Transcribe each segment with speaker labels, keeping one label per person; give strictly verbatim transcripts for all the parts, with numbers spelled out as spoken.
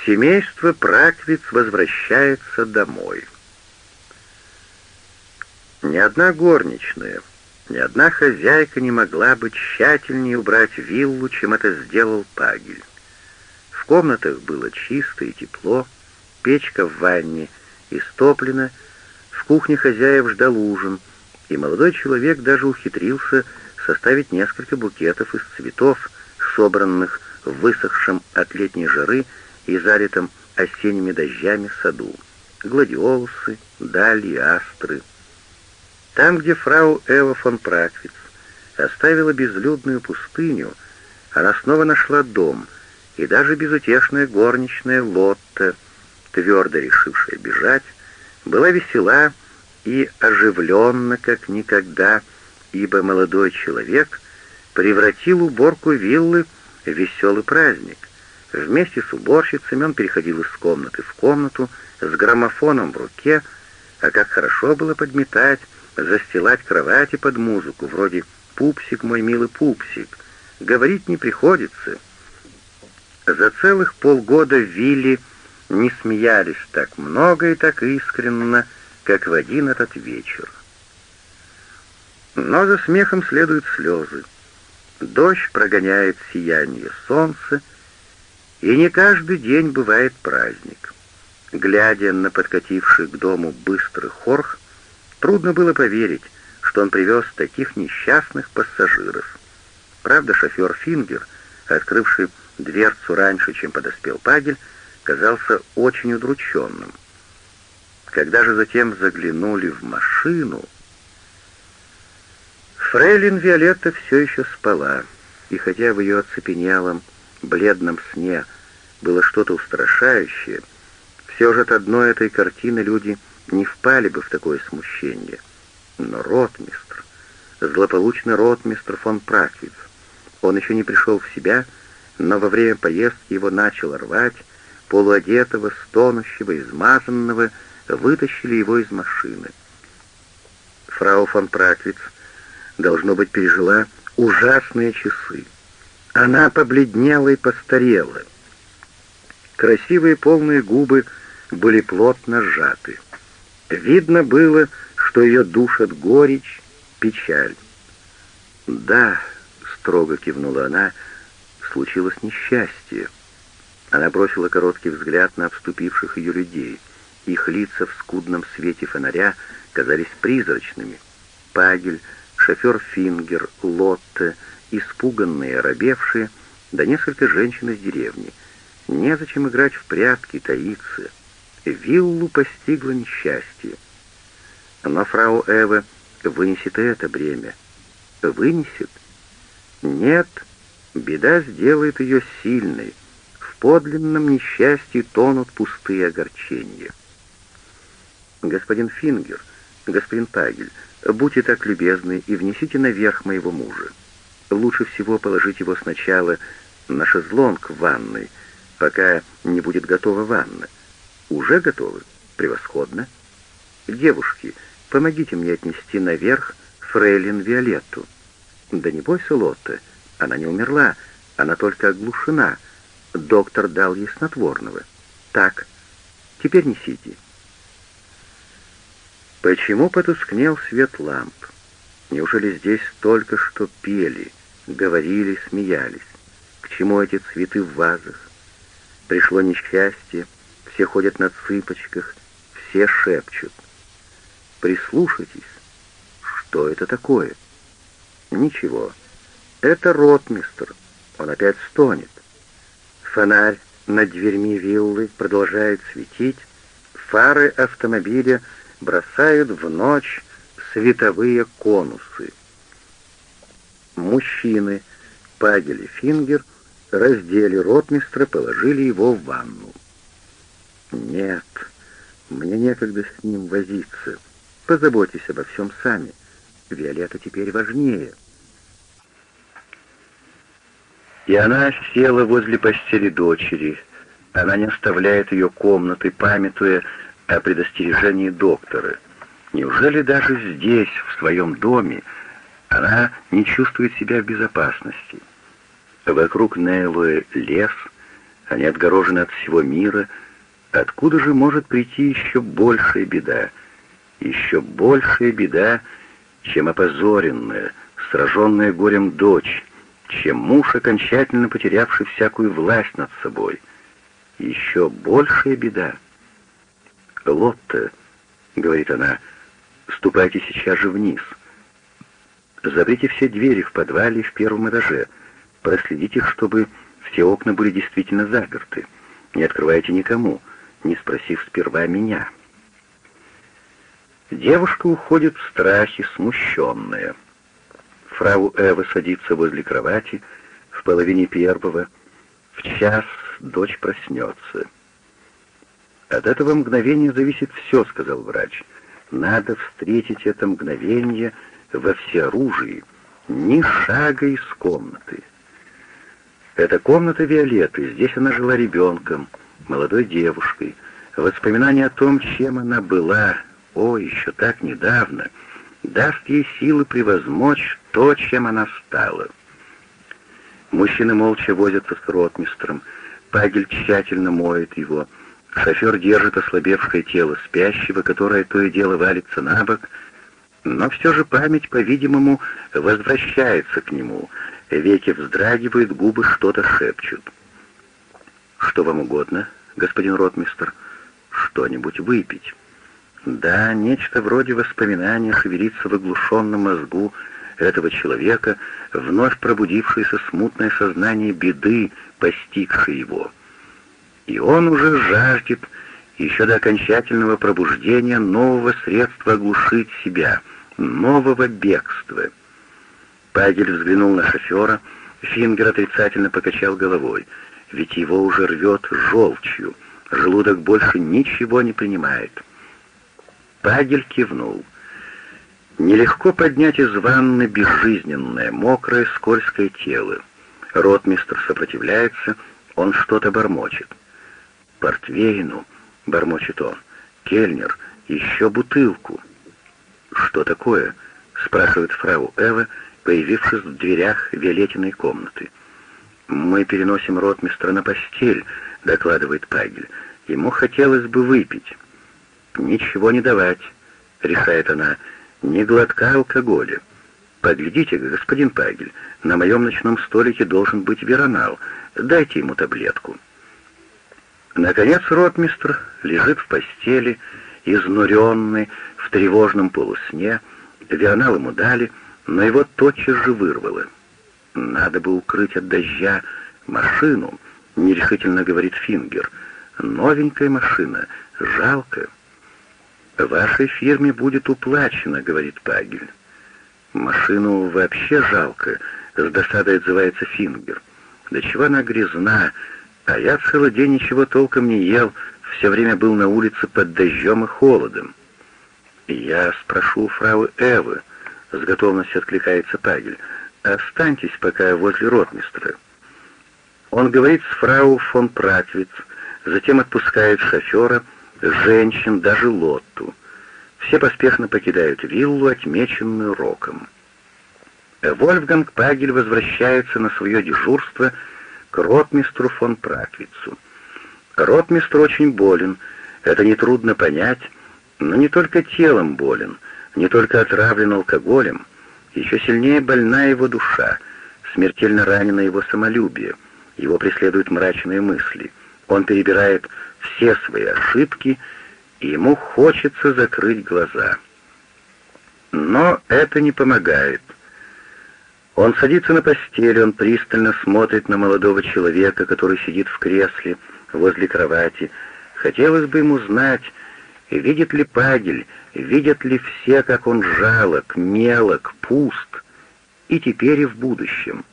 Speaker 1: Семейство Праквиц возвращается домой. Ни одна горничная, ни одна хозяйка не могла бы тщательнее убрать виллу, чем это сделал Пагель. В комнатах было чисто и тепло, печка в ванне истоплена, в кухне хозяев ждал ужин, и молодой человек даже ухитрился составить несколько букетов из цветов, собранных в высохшем от летней жары и залитом осенними дождями саду. Гладиолусы, дали, астры. Там, где фрау Эва фон Праквиц оставила безлюдную пустыню, она снова нашла дом, и даже безутешная горничная Лотта, твердо решившая бежать, была весела и оживленна, как никогда, ибо молодой человек превратил уборку виллы в веселый праздник. Вместе с уборщицами он переходил из комнаты в комнату с граммофоном в руке, а как хорошо было подметать, застилать кровати под музыку, вроде «Пупсик, мой милый пупсик». Говорить не приходится. За целых полгода в вилле не смеялись так много и так искренно, как в один этот вечер. Но за смехом следуют слезы. Дождь прогоняет сияние солнца, и не каждый день бывает праздник. Глядя на подкативший к дому быстрый хорх, трудно было поверить, что он привез таких несчастных пассажиров. Правда, шофер Фингер, открывший дверцу раньше, чем подоспел Пагель, казался очень удрученным. Когда же затем заглянули в машину, фрейлин Виолетта все еще спала, и хотя в ее оцепенелом, бледном сне было что-то устрашающее, все же от одной этой картины люди не впали бы в такое смущение. Но ротмистр, злополучный ротмистр фон Праквиц, он еще не пришел в себя, но во время поездки его начало рвать, полуодетого, стонущего, измазанного, вытащили его из машины. Фрау фон Праквиц, должно быть, пережила ужасные часы. Она побледнела и постарела. Красивые полные губы были плотно сжаты. Видно было, что ее душат горечь, печаль. «Да», — строго кивнула она, — «случилось несчастье». Она бросила короткий взгляд на обступивших ее людей. Их лица в скудном свете фонаря казались призрачными. Пагель, шофер Фингер, Лотте, испуганные, оробевшие, да несколько женщин из деревни. Незачем играть в прятки, таиться. Виллу постигло несчастье. Но фрау Эва вынесет и это бремя. Вынесет? Нет, беда сделает ее сильной. В подлинном несчастье тонут пустые огорчения. Господин Фингер, господин Пагель, будьте так любезны и внесите наверх моего мужа. Лучше всего положить его сначала на шезлонг в ванной, пока не будет готова ванна. Уже готовы? Превосходно. Девушки, помогите мне отнести наверх фрейлин Виолетту. Да не бойся, Лотте, она не умерла, она только оглушена. Доктор дал ей снотворного. Так, теперь несите. Почему потускнел свет ламп? Неужели здесь только что пели, говорили, смеялись? К чему эти цветы в вазах? Пришло несчастье, все ходят на цыпочках, все шепчут. Прислушайтесь. Что это такое? Ничего. Это ротмистр. Он опять стонет. Фонарь над дверьми виллы продолжает светить. Фары автомобиля бросают в ночь световые конусы. Мужчины, Пагель и Фингер, раздели ротмистра, положили его в ванну. «Нет, мне некогда с ним возиться. Позаботьтесь обо всем сами. Виолетта теперь важнее». И она села возле постели дочери. Она не оставляет ее комнаты, памятуя о предостережении доктора. Неужели даже здесь, в своем доме, она не чувствует себя в безопасности? Вокруг Нейлуэ лес, Они отгорожены от всего мира. Откуда же может прийти еще большая беда? Еще большая беда, чем опозоренная, сраженная горем дочь, чем муж, окончательно потерявший всякую власть над собой. Еще большая беда. «Лотта», — говорит она, — «ступайте сейчас же вниз. Заприте все двери в подвале и в первом этаже. Проследите, чтобы все окна были действительно заперты. Не открывайте никому, не спросив сперва меня». Девушка уходит в страхе, смущенная. Фрау Эва садится возле кровати в половине первого. В час дочь проснется. «От этого мгновения зависит все», — сказал врач. «Надо встретить это мгновение во всеоружии, ни шага из комнаты». Это комната Виолетты. Здесь она жила ребенком, молодой девушкой. Воспоминание о том, чем она была, о, еще так недавно, даст ей силы превозмочь то, чем она стала. Мужчины молча возятся с ротмистром. Пагель тщательно моет его. Шофер держит ослабевшее тело спящего, которое то и дело валится на бок, но все же память, по-видимому, возвращается к нему. Веки вздрагивают, губы что-то шепчут. «Что вам угодно, господин ротмистр? Что-нибудь выпить?» Да, нечто вроде воспоминания шевелится в оглушенном мозгу этого человека, вновь пробудившееся смутное сознание беды, постигшей его. И он уже жаждет, еще до окончательного пробуждения, нового средства оглушить себя, нового бегства. Пагель взглянул на шофера, Фингер отрицательно покачал головой, ведь его уже рвет желчью, желудок больше ничего не принимает. Пагель кивнул. Нелегко поднять из ванны безжизненное, мокрое, скользкое тело. Ротмистр сопротивляется, он что-то бормочет. «Портвейну», — бормочет он, — «кельнер, еще бутылку». «Что такое?» — спрашивает фрау Эва, появившись в дверях Виолеттиной комнаты. «Мы переносим ротмистра на постель», — докладывает Пагель. «Ему хотелось бы выпить». «Ничего не давать», — решает она, — «ни глотка алкоголя. Поглядите, господин Пагель, на моем ночном столике должен быть веронал. Дайте ему таблетку». Наконец ротмистр лежит в постели, изнуренный, в тревожном полусне. Веронал ему дали, но его тотчас же вырвало. «Надо бы укрыть от дождя машину», — нерешительно говорит Фингер. «Новенькая машина, жалко». «Вашей фирме будет уплачено», — говорит Пагель. «Машину вообще жалко», — с досадой отзывается Фингер. «Да чего она грязна, а я целый день ничего толком не ел, все время был на улице под дождем и холодом». «Я спрошу фрау Эвы», — с готовностью откликается Пагель. «Останьтесь пока возле ротмистра». Он говорит с фрау фон Пратвиц, затем отпускает шофера, женщин, даже Лотту. Все поспешно покидают виллу, отмеченную роком. Вольфганг Пагель возвращается на свое дежурство к ротмистру фон Пратвицу. Ротмистр очень болен, это нетрудно понять, но не только телом болен, не только отравлен алкоголем, еще сильнее больна его душа, смертельно ранено его самолюбие, его преследуют мрачные мысли. Он перебирает все свои ошибки, и ему хочется закрыть глаза. Но это не помогает. Он садится на постель, он пристально смотрит на молодого человека, который сидит в кресле возле кровати. Хотелось бы ему знать, видит ли Пагель, видят ли все, как он жалок, мелок, пуст, и теперь и в будущем.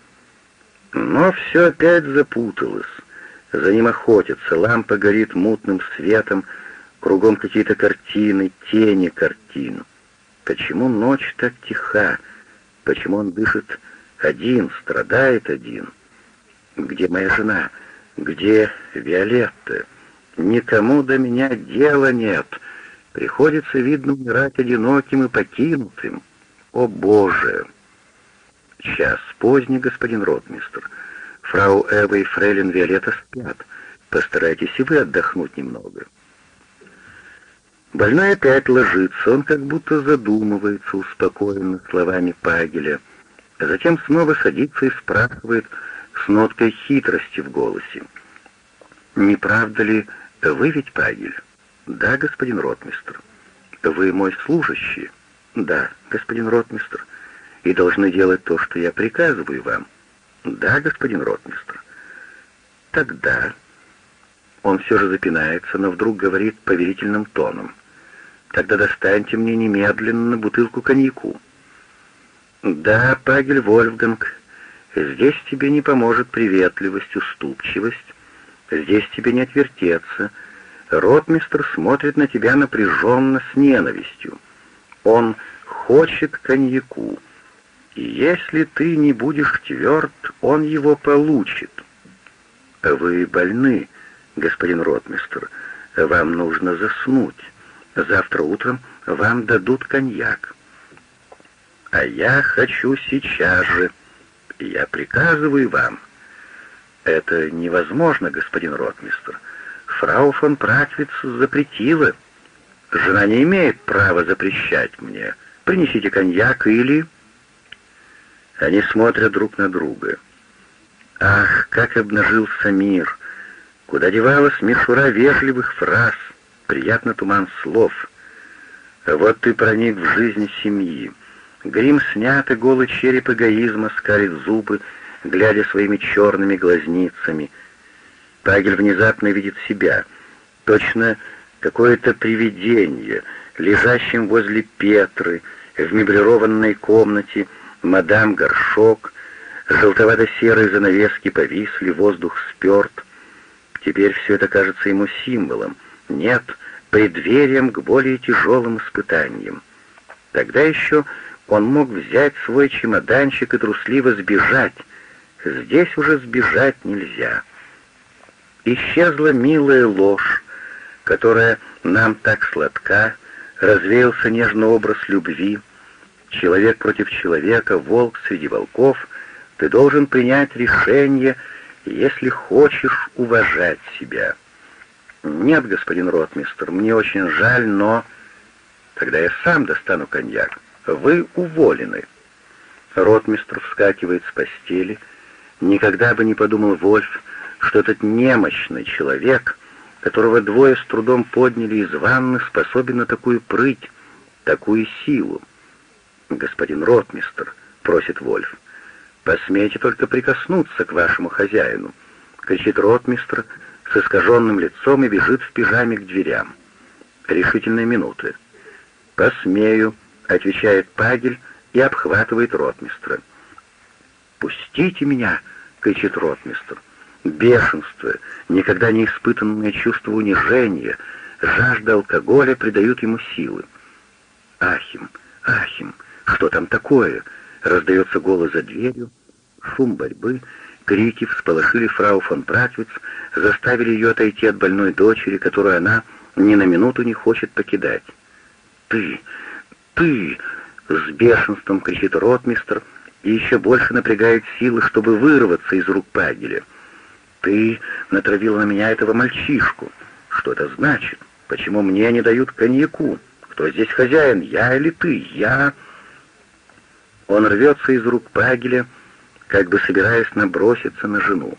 Speaker 1: Но все опять запуталось. За ним охотятся, лампа горит мутным светом, кругом какие-то картины, тени картин. Почему ночь так тиха? Почему он дышит один, страдает один? Где моя жена? Где Виолетта? Никому до меня дела нет. Приходится, видно, умирать одиноким и покинутым. О, Боже! Час поздний, господин ротмистр. Фрау Эва и фрейлин Виолетта спят. Постарайтесь и вы отдохнуть немного». Больной опять ложится, он как будто задумывается, успокоенный словами Пагеля. Затем снова садится и спрашивает с ноткой хитрости в голосе: «Не правда ли, вы ведь Пагель?» «Да, господин ротмистр». «Вы мой служащий?» «Да, господин ротмистр». «И должны делать то, что я приказываю вам?» «Да, господин ротмистр». «Тогда...» Он все же запинается, но вдруг говорит повелительным тоном: «Тогда достаньте мне немедленно бутылку коньяку». «Да, Пагель Вольфганг, здесь тебе не поможет приветливость, уступчивость, здесь тебе не отвертеться. Ротмистр смотрит на тебя напряженно, с ненавистью. Он хочет коньяку, и если ты не будешь тверд, он его получит». «Вы больны, господин ротмистр, вам нужно заснуть. Завтра утром вам дадут коньяк». «А я хочу сейчас же. Я приказываю вам». «Это невозможно, господин ротмистр. Фрау фон Пратвиц запретила. Жена не имеет права запрещать мне. Принесите коньяк или...» Они смотрят друг на друга. Ах, как обнажился мир! Куда девалась мишура вежливых фраз, приятный туман слов. Вот ты проник в жизнь семьи. Грим снят, и голый череп эгоизма скалит зубы, глядя своими черными глазницами. Пагель внезапно видит себя, точно какое-то привидение, лежащим возле Петры, в меблированной комнате, мадам Горшок, желтовато-серые занавески повисли, воздух сперт. Теперь все это кажется ему символом, нет, преддверием к более тяжелым испытаниям. Тогда еще он мог взять свой чемоданчик и трусливо сбежать. Здесь уже сбежать нельзя. Исчезла милая ложь, которая нам так сладка, развеялся нежный образ любви. Человек против человека, волк среди волков. Ты должен принять решение, если хочешь уважать себя. «Нет, господин ротмистр, мне очень жаль, но...» «Тогда я сам достану коньяк. Вы уволены». Ротмистр вскакивает с постели. Никогда бы не подумал Вольф, что этот немощный человек, которого двое с трудом подняли из ванны, способен на такую прыть, такую силу. «Господин ротмистр», — просит Вольф, — «посмейте только прикоснуться к вашему хозяину», — кричит ротмистр с искаженным лицом и бежит в пижаме к дверям. Решительные минуты. «Посмею», — отвечает Пагель и обхватывает ротмистра. «Пустите меня!» — кричит ротмистр. Бешенство, никогда не испытанное чувство унижения, жажда алкоголя придают ему силы. «Ахим! Ахим! Что там такое?» — раздается голос за дверью. Шум борьбы, крики всполошили фрау фон Пратвиц, заставили ее отойти от больной дочери, которую она ни на минуту не хочет покидать. «Ты! Ты!» — с бешенством кричит ротмистр и еще больше напрягает силы, чтобы вырваться из рук Пагеля. «Ты натравила на меня этого мальчишку. Что это значит? Почему мне не дают коньяку? Кто здесь хозяин, я или ты? Я...» Он рвется из рук Пагеля, как бы собираясь наброситься на жену.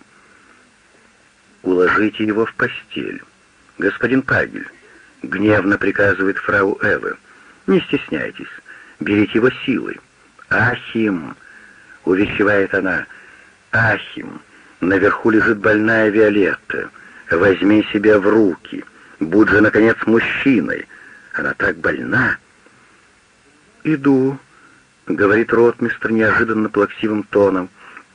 Speaker 1: «Уложите его в постель. Господин Пагель», — гневно приказывает фрау Эва, — «не стесняйтесь, берите его силой». «Ахим!» — увещевает она. «Ахим! Наверху лежит больная Виолетта. Возьми себя в руки. Будь же, наконец, мужчиной. Она так больна». «Иду», — говорит ротмистр неожиданно плаксивым тоном.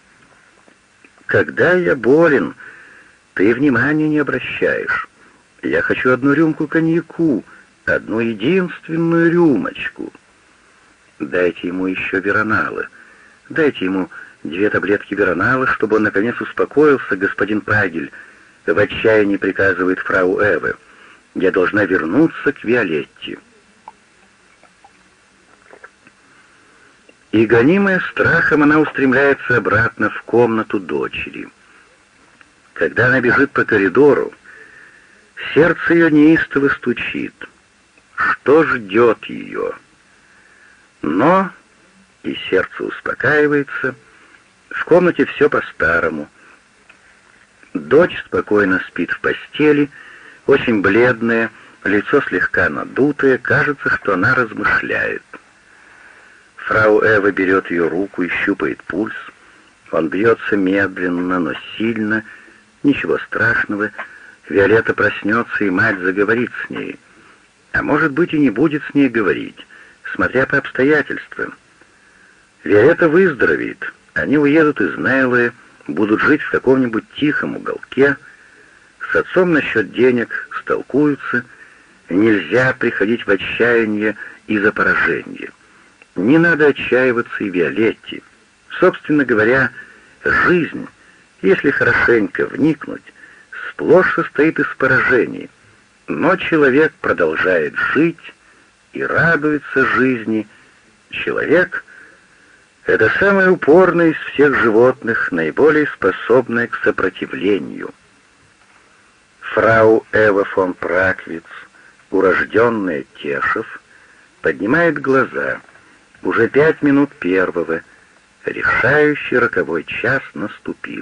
Speaker 1: «Когда я болен, ты внимания не обращаешь. Я хочу одну рюмку коньяку, одну единственную рюмочку». «Дайте ему еще веронала. Дайте ему две таблетки веронала, чтобы он наконец успокоился, господин Пагель», — в отчаянии приказывает фрау Эва. «Я должна вернуться к Виолетте». И, гонимая страхом, она устремляется обратно в комнату дочери. Когда она бежит по коридору, сердце ее неистово стучит. Что ждет ее? Но и сердце успокаивается. В комнате все по-старому. Дочь спокойно спит в постели, очень бледная, лицо слегка надутое, кажется, что она размышляет. Фрау Эва берет ее руку и щупает пульс. Он бьется медленно, но сильно. Ничего страшного. Виолетта проснется, и мать заговорит с ней. А может быть, и не будет с ней говорить, смотря по обстоятельствам. Виолетта выздоровеет. Они уедут из Нейлы, будут жить в каком-нибудь тихом уголке. С отцом насчет денег столкуются. Нельзя приходить в отчаяние из-за поражения. Не надо отчаиваться и Виолетте. Собственно говоря, жизнь, если хорошенько вникнуть, сплошь состоит из поражений. Но человек продолжает жить и радуется жизни. Человек — это самое упорное из всех животных, наиболее способное к сопротивлению. Фрау Эва фон Праквиц, урожденная Тешев, поднимает глаза. Уже пять минут первого. Решающий роковой час наступил.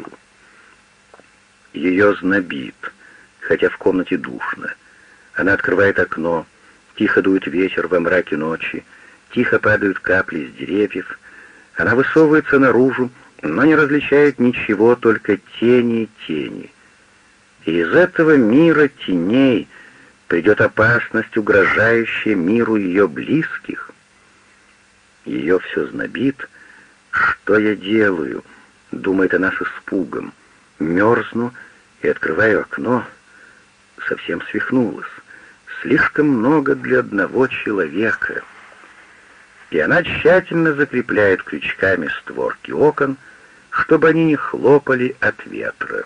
Speaker 1: Ее знобит, хотя в комнате душно. Она открывает окно. Тихо дует ветер во мраке ночи. Тихо падают капли с деревьев. Она высовывается наружу, но не различает ничего, только тени и тени. И из этого мира теней придет опасность, угрожающая миру ее близких. Ее все знобит. «Что я делаю?» — думает она с испугом. «Мерзну и открываю окно». Совсем свихнулась. Слишком много для одного человека. И она тщательно закрепляет крючками створки окон, чтобы они не хлопали от ветра.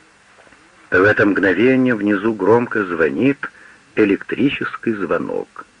Speaker 1: В это мгновение внизу громко звонит электрический звонок.